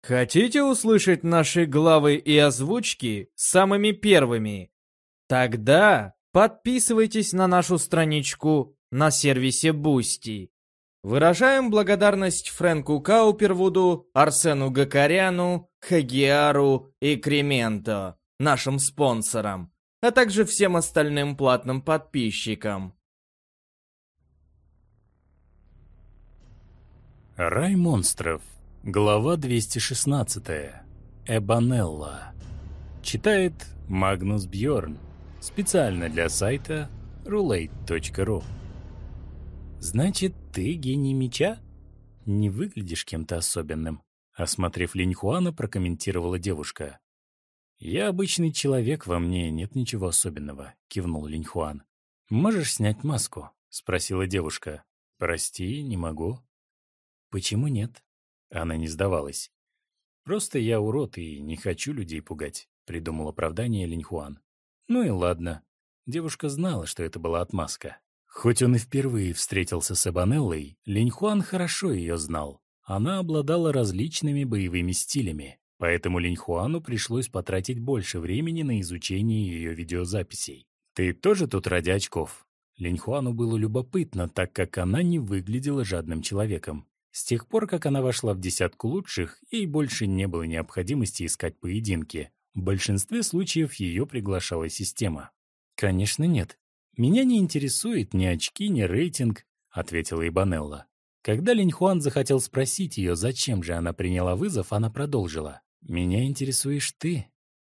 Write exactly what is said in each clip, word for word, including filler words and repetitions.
Хотите услышать наши главы и озвучки самыми первыми? Тогда подписывайтесь на нашу страничку на сервисе Boosty. Выражаем благодарность Фрэнку Каупервуду, Арсену Гакаряну, Хагиару и Кременто, нашим спонсорам, а также всем остальным платным подписчикам. Рай монстров. Глава двести шестнадцатая. Эбонелла. Читает Магнус Бьорн. Специально для сайта рулейт точка ру. «Значит, ты гений меча? Не выглядишь кем-то особенным», — осмотрев Линьхуана, прокомментировала девушка. «Я обычный человек, во мне нет ничего особенного», — кивнул Линьхуан. «Можешь снять маску?» — спросила девушка. «Прости, не могу». «Почему нет?» Она не сдавалась. «Просто я урод и не хочу людей пугать», — придумал оправдание Линьхуан. «Ну и ладно». Девушка знала, что это была отмазка. Хоть он и впервые встретился с Эбонеллой, Линьхуан хорошо ее знал. Она обладала различными боевыми стилями, поэтому Линьхуану пришлось потратить больше времени на изучение ее видеозаписей. «Ты тоже тут ради очков?» Линьхуану было любопытно, так как она не выглядела жадным человеком. С тех пор, как она вошла в десятку лучших, ей больше не было необходимости искать поединки. В большинстве случаев ее приглашала система. «Конечно нет. Меня не интересует ни очки, ни рейтинг», — ответила Эбонелла. Когда Линьхуан захотел спросить ее, зачем же она приняла вызов, она продолжила. «Меня интересуешь ты».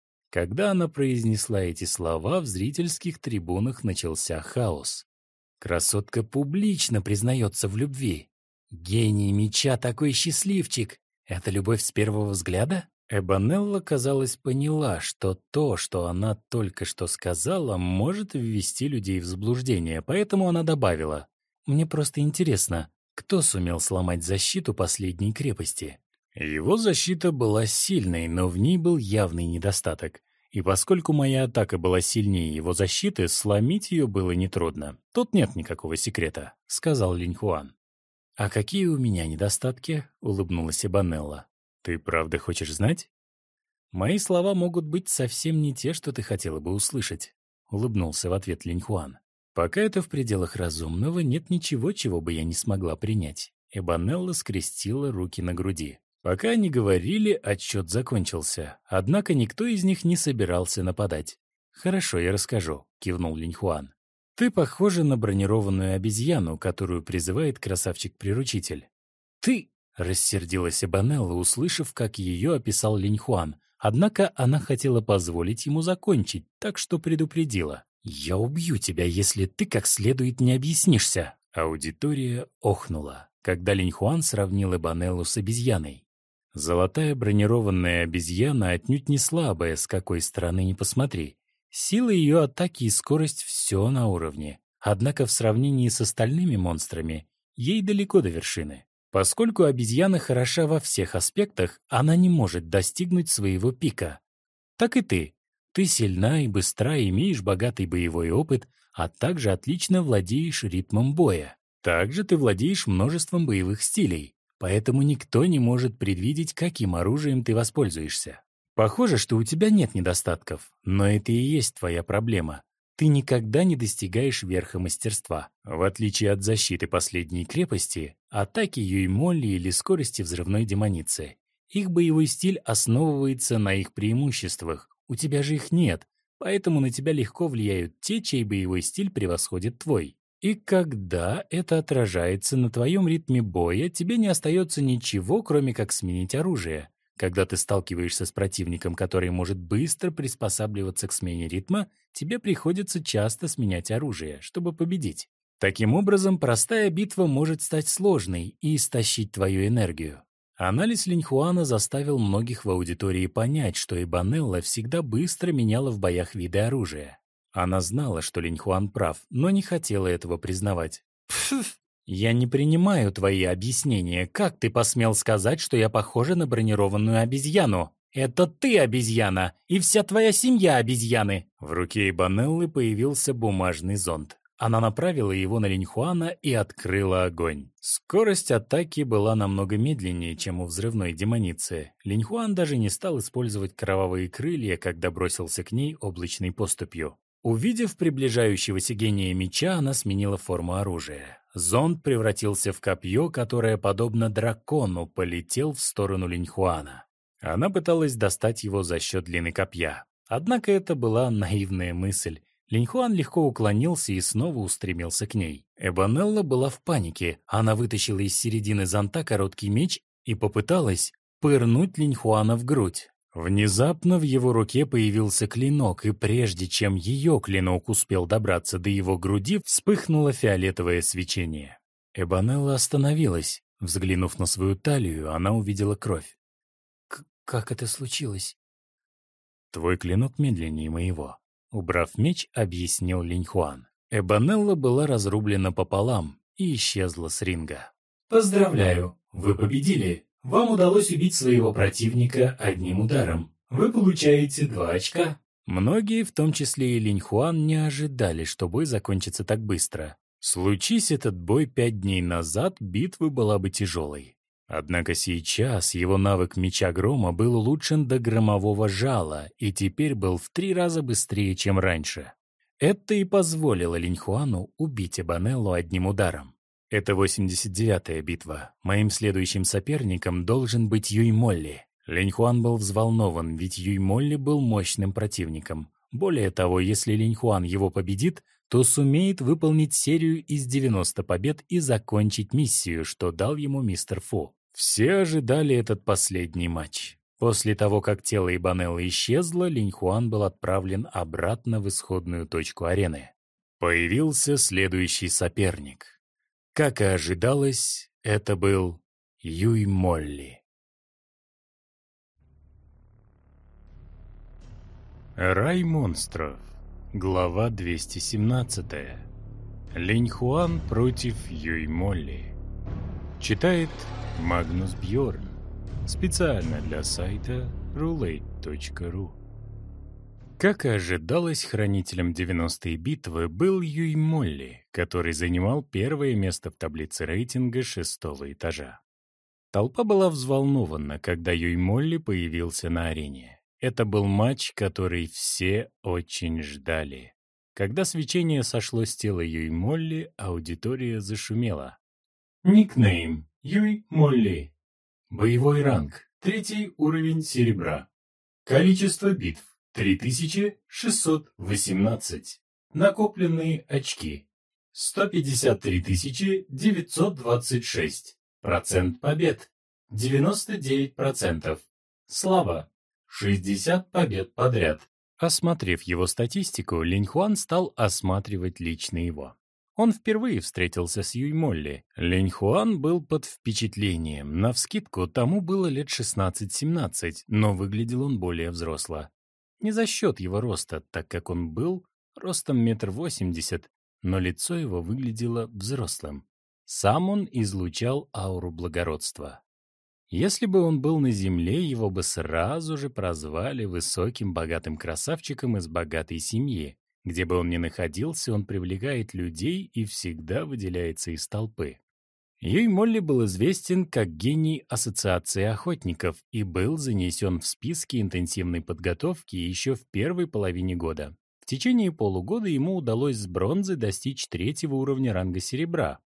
Когда она произнесла эти слова, в зрительских трибунах начался хаос. Красотка публично признается в любви. Гений меча такой счастливчик. Это любовь с первого взгляда? Эбонелла, казалось, поняла, что то, что она только что сказала, может ввести людей в заблуждение, поэтому она добавила: «Мне просто интересно, кто сумел сломать защиту последней крепости?» Его защита была сильной, но в ней был явный недостаток. И поскольку моя атака была сильнее его защиты, сломить ее было нетрудно. Тут нет никакого секрета, — сказал Линьхуан. «А какие у меня недостатки?» — улыбнулась Эбонелла. «Ты правда хочешь знать?» «Мои слова могут быть совсем не те, что ты хотела бы услышать», — улыбнулся в ответ Линьхуан. «Пока это в пределах разумного, нет ничего, чего бы я не смогла принять». Эбонелла скрестила руки на груди. Пока они говорили, отчет закончился, однако никто из них не собирался нападать. «Хорошо, я расскажу», — кивнул Линьхуан. «Ты похожа на бронированную обезьяну, которую призывает красавчик-приручитель». «Ты!» — рассердилась Эбонелла, услышав, как ее описал Линьхуан. Однако она хотела позволить ему закончить, так что предупредила. «Я убью тебя, если ты как следует не объяснишься». Аудитория охнула, когда Линьхуан сравнил Эбонеллу с обезьяной. Золотая бронированная обезьяна отнюдь не слабая, с какой стороны ни посмотри. Сила ее атаки и скорость — все на уровне. Однако в сравнении с остальными монстрами ей далеко до вершины. Поскольку обезьяна хороша во всех аспектах, она не может достигнуть своего пика. Так и ты. Ты сильна и быстра, имеешь богатый боевой опыт, а также отлично владеешь ритмом боя. Также ты владеешь множеством боевых стилей, поэтому никто не может предвидеть, каким оружием ты воспользуешься. Похоже, что у тебя нет недостатков, но это и есть твоя проблема. Ты никогда не достигаешь верха мастерства. В отличие от защиты последней крепости, атаки Юймолли или скорости взрывной демоницы. Их боевой стиль основывается на их преимуществах. У тебя же их нет, поэтому на тебя легко влияют те, чей боевой стиль превосходит твой. И когда это отражается на твоем ритме боя, тебе не остается ничего, кроме как сменить оружие. Когда ты сталкиваешься с противником, который может быстро приспосабливаться к смене ритма, тебе приходится часто сменять оружие, чтобы победить. Таким образом, простая битва может стать сложной и истощить твою энергию. Анализ Линьхуана заставил многих в аудитории понять, что Эбонелла всегда быстро меняла в боях виды оружия. Она знала, что Линьхуан прав, но не хотела этого признавать. «Пф, я не принимаю твои объяснения. Как ты посмел сказать, что я похожа на бронированную обезьяну? Это ты обезьяна, и вся твоя семья обезьяны!» В руке Эбонеллы появился бумажный зонт. Она направила его на Линьхуана и открыла огонь. Скорость атаки была намного медленнее, чем у взрывной демоницы. Линьхуан даже не стал использовать кровавые крылья, когда бросился к ней облачной поступью. Увидев приближающегося гения меча, она сменила форму оружия. Зонд превратился в копье, которое, подобно дракону, полетел в сторону Линьхуана. Она пыталась достать его за счет длины копья. Однако это была наивная мысль. Линьхуан легко уклонился и снова устремился к ней. Эбонелла была в панике. Она вытащила из середины зонта короткий меч и попыталась пырнуть Линьхуана в грудь. Внезапно в его руке появился клинок, и прежде чем ее клинок успел добраться до его груди, вспыхнуло фиолетовое свечение. Эбонелла остановилась. Взглянув на свою талию, она увидела кровь. «Как это случилось?» «Твой клинок медленнее моего», — убрав меч, объяснил Линьхуан. Эбонелла была разрублена пополам и исчезла с ринга. «Поздравляю, вы победили. Вам удалось убить своего противника одним ударом. Вы получаете два очка». Многие, в том числе и Линьхуан, не ожидали, что бой закончится так быстро. Случись этот бой пять дней назад, битва была бы тяжелой. Однако сейчас его навык меча грома был улучшен до громового жала и теперь был в три раза быстрее, чем раньше. Это и позволило Линьхуану убить Эбонеллу одним ударом. Это восемьдесят девятая битва. Моим следующим соперником должен быть Юй Молли. Линьхуан был взволнован, ведь Юй Молли был мощным противником. Более того, если Линьхуан его победит, то сумеет выполнить серию из девяноста побед и закончить миссию, что дал ему мистер Фу. Все ожидали этот последний матч. После того, как тело Эбонеллы исчезло, Линьхуан был отправлен обратно в исходную точку арены. Появился следующий соперник. Как и ожидалось, это был Юй Молли. Рай монстров. Глава двести семнадцатая. Линьхуан против Юй Молли. Читает Магнус Бьорн. Специально для сайта рулейт точка ру. Как и ожидалось, хранителем девяностой битвы был Юй Молли, который занимал первое место в таблице рейтинга шестого этажа. Толпа была взволнована, когда Юй Молли появился на арене. Это был матч, который все очень ждали. Когда свечение сошло с тела Юй Молли, аудитория зашумела. Никнейм Юй Молли. Боевой ранг третий уровень серебра. Количество битв три тысячи шестьсот восемнадцать. Накопленные очки сто пятьдесят три тысячи девятьсот двадцать шесть. Процент побед девяносто девять процентов. Слава шестьдесят побед подряд. Осмотрев его статистику, Линьхуан стал осматривать лично его. Он впервые встретился с Юй Молли. Линьхуан был под впечатлением. Навскидку тому было лет шестнадцать-семнадцать, но выглядел он более взросло. Не за счет его роста, так как он был ростом метр восемьдесят, но лицо его выглядело взрослым. Сам он излучал ауру благородства. Если бы он был на земле, его бы сразу же прозвали высоким богатым красавчиком из богатой семьи. Где бы он ни находился, он привлекает людей и всегда выделяется из толпы. Юй Молли был известен как гений Ассоциации охотников и был занесен в списки интенсивной подготовки еще в первой половине года. В течение полугода ему удалось с бронзы достичь третьего уровня ранга серебра.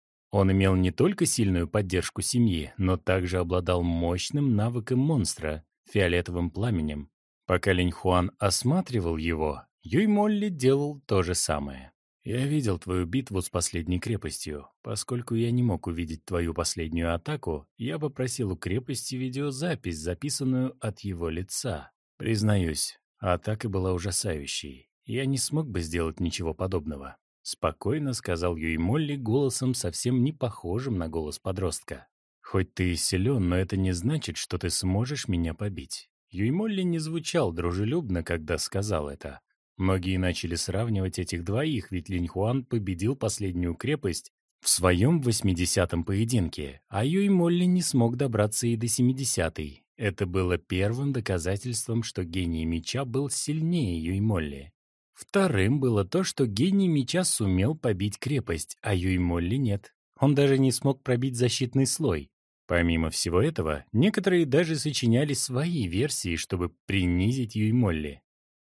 Он имел не только сильную поддержку семьи, но также обладал мощным навыком монстра — фиолетовым пламенем. Пока Линьхуан осматривал его, Юй Молли делал то же самое. «Я видел твою битву с последней крепостью. Поскольку я не мог увидеть твою последнюю атаку, я попросил у крепости видеозапись, записанную от его лица. Признаюсь, атака была ужасающей. Я не смог бы сделать ничего подобного», — спокойно сказал Юй Молли голосом, совсем не похожим на голос подростка. «Хоть ты и силен, но это не значит, что ты сможешь меня побить». Юй Молли не звучал дружелюбно, когда сказал это. Многие начали сравнивать этих двоих, ведь Линьхуан победил последнюю крепость в своем восьмидесятом поединке, а Юй Молли не смог добраться и до семидесятой. Это было первым доказательством, что гений меча был сильнее Юй Молли. Вторым было то, что гений меча сумел побить крепость, а Юй-Молли нет. Он даже не смог пробить защитный слой. Помимо всего этого, некоторые даже сочиняли свои версии, чтобы принизить Юй-Молли.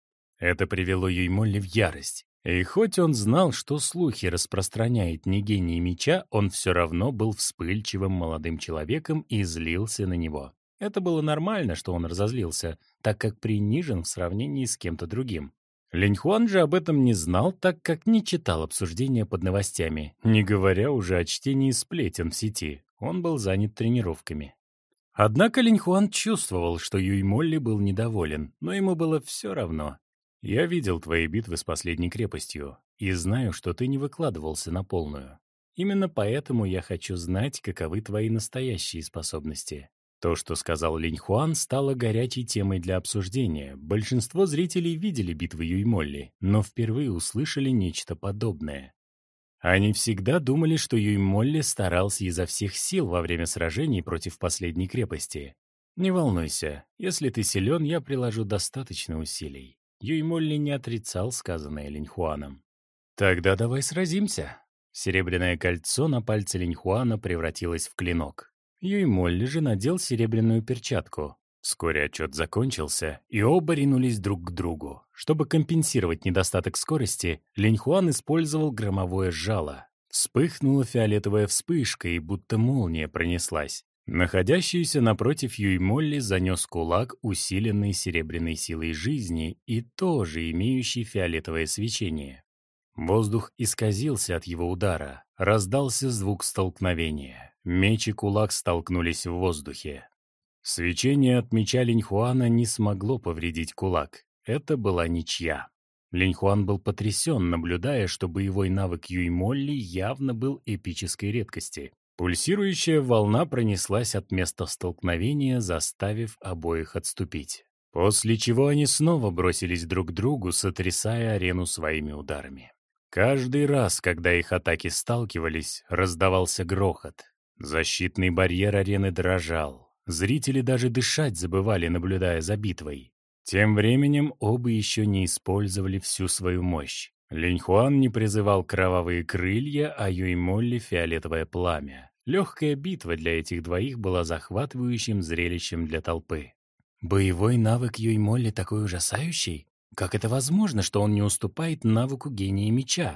Это привело Юй-Молли в ярость. И хоть он знал, что слухи распространяет не гений меча, он все равно был вспыльчивым молодым человеком и злился на него. Это было нормально, что он разозлился, так как принижен в сравнении с кем-то другим. Линьхуан же об этом не знал, так как не читал обсуждения под новостями, не говоря уже о чтении сплетен в сети. Он был занят тренировками. Однако Линьхуан чувствовал, что Юй-Молли был недоволен, но ему было все равно. «Я видел твои битвы с последней крепостью и знаю, что ты не выкладывался на полную. Именно поэтому я хочу знать, каковы твои настоящие способности». То, что сказал Линьхуан, стало горячей темой для обсуждения. Большинство зрителей видели битвы Юй-Молли, но впервые услышали нечто подобное. Они всегда думали, что Юй-Молли старался изо всех сил во время сражений против последней крепости. «Не волнуйся, если ты силен, я приложу достаточно усилий». Юй-Молли не отрицал сказанное Линьхуаном. «Тогда давай сразимся». Серебряное кольцо на пальце Линьхуана превратилось в клинок. Юй-Молли же надел серебряную перчатку. Вскоре отчет закончился, и оба ринулись друг к другу. Чтобы компенсировать недостаток скорости, Линьхуан использовал громовое жало. Вспыхнула фиолетовая вспышка, и будто молния пронеслась. Находящийся напротив Юй-Молли занес кулак, усиленный серебряной силой жизни и тоже имеющий фиолетовое свечение. Воздух исказился от его удара. Раздался звук столкновения. Меч и кулак столкнулись в воздухе. Свечение от меча Линьхуана не смогло повредить кулак. Это была ничья. Линьхуан был потрясен, наблюдая, что боевой навык Юй-Молли явно был эпической редкости. Пульсирующая волна пронеслась от места столкновения, заставив обоих отступить. После чего они снова бросились друг к другу, сотрясая арену своими ударами. Каждый раз, когда их атаки сталкивались, раздавался грохот. Защитный барьер арены дрожал. Зрители даже дышать забывали, наблюдая за битвой. Тем временем оба еще не использовали всю свою мощь. Линьхуан не призывал кровавые крылья, а Юй-Молли — фиолетовое пламя. Легкая битва для этих двоих была захватывающим зрелищем для толпы. Боевой навык Юй-Молли такой ужасающий? Как это возможно, что он не уступает навыку гения меча?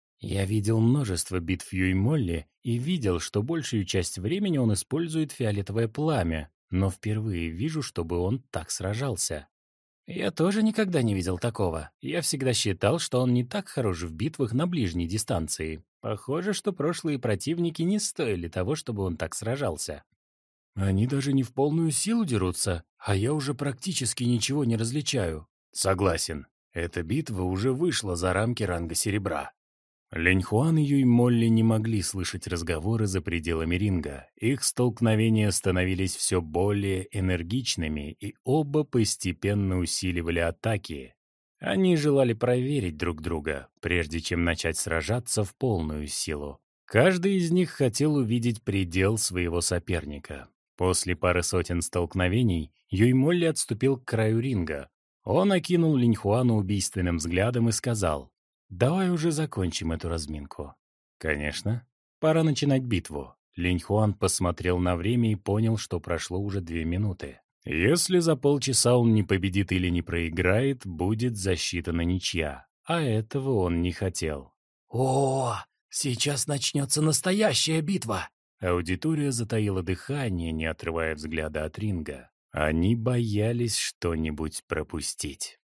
Я видел множество битв Юй-Молли и видел, что большую часть времени он использует фиолетовое пламя, но впервые вижу, чтобы он так сражался. Я тоже никогда не видел такого. Я всегда считал, что он не так хорош в битвах на ближней дистанции. Похоже, что прошлые противники не стоили того, чтобы он так сражался. Они даже не в полную силу дерутся, а я уже практически ничего не различаю. Согласен, эта битва уже вышла за рамки ранга серебра. Линьхуан и Юй-Молли не могли слышать разговоры за пределами ринга. Их столкновения становились все более энергичными, и оба постепенно усиливали атаки. Они желали проверить друг друга, прежде чем начать сражаться в полную силу. Каждый из них хотел увидеть предел своего соперника. После пары сотен столкновений Юй-Молли отступил к краю ринга. Он окинул Линьхуана убийственным взглядом и сказал: «Давай уже закончим эту разминку». «Конечно. Пора начинать битву». Линьхуан посмотрел на время и понял, что прошло уже две минуты. Если за полчаса он не победит или не проиграет, будет засчитана ничья. А этого он не хотел. «О, сейчас начнется настоящая битва!» Аудитория затаила дыхание, не отрывая взгляда от ринга. Они боялись что-нибудь пропустить.